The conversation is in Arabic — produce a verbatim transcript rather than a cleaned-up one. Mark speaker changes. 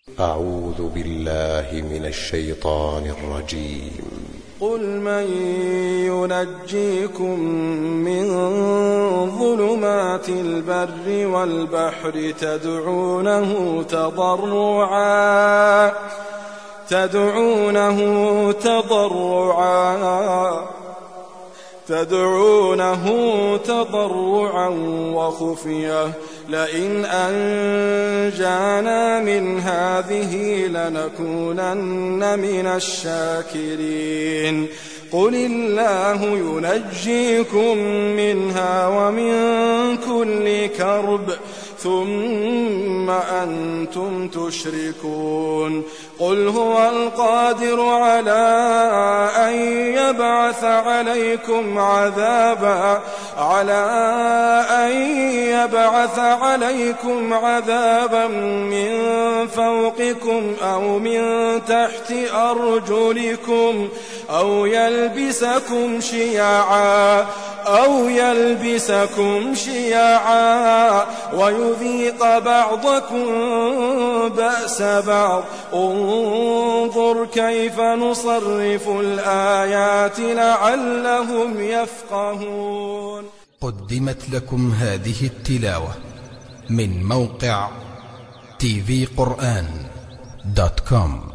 Speaker 1: أعوذ بالله من الشيطان الرجيم.
Speaker 2: قل من ينجيكم من ظلمات البر والبحر تدعونه تضرعا تدعونه تضرعا تدعونه تضرعا وخفية لئن أنجانا من هذه لنكونن من الشاكرين. قل الله ينجيكم منها ومن كل كرب ثم أنتم تشركون. قل هو القادر على أن يبعث عليكم عذابا على أن يبعث عليكم عذابا من فوقكم أو من تحت أرجلكم أو يلبسكم شيعا أو يلبسكم شيعا ويذيق بعضكم بأس بعض. انظر كيف نصرف الآيات لعلهم يفقهون.
Speaker 3: قدمت لكم هذه التلاوة من موقع تي في قرآن دوت كوم.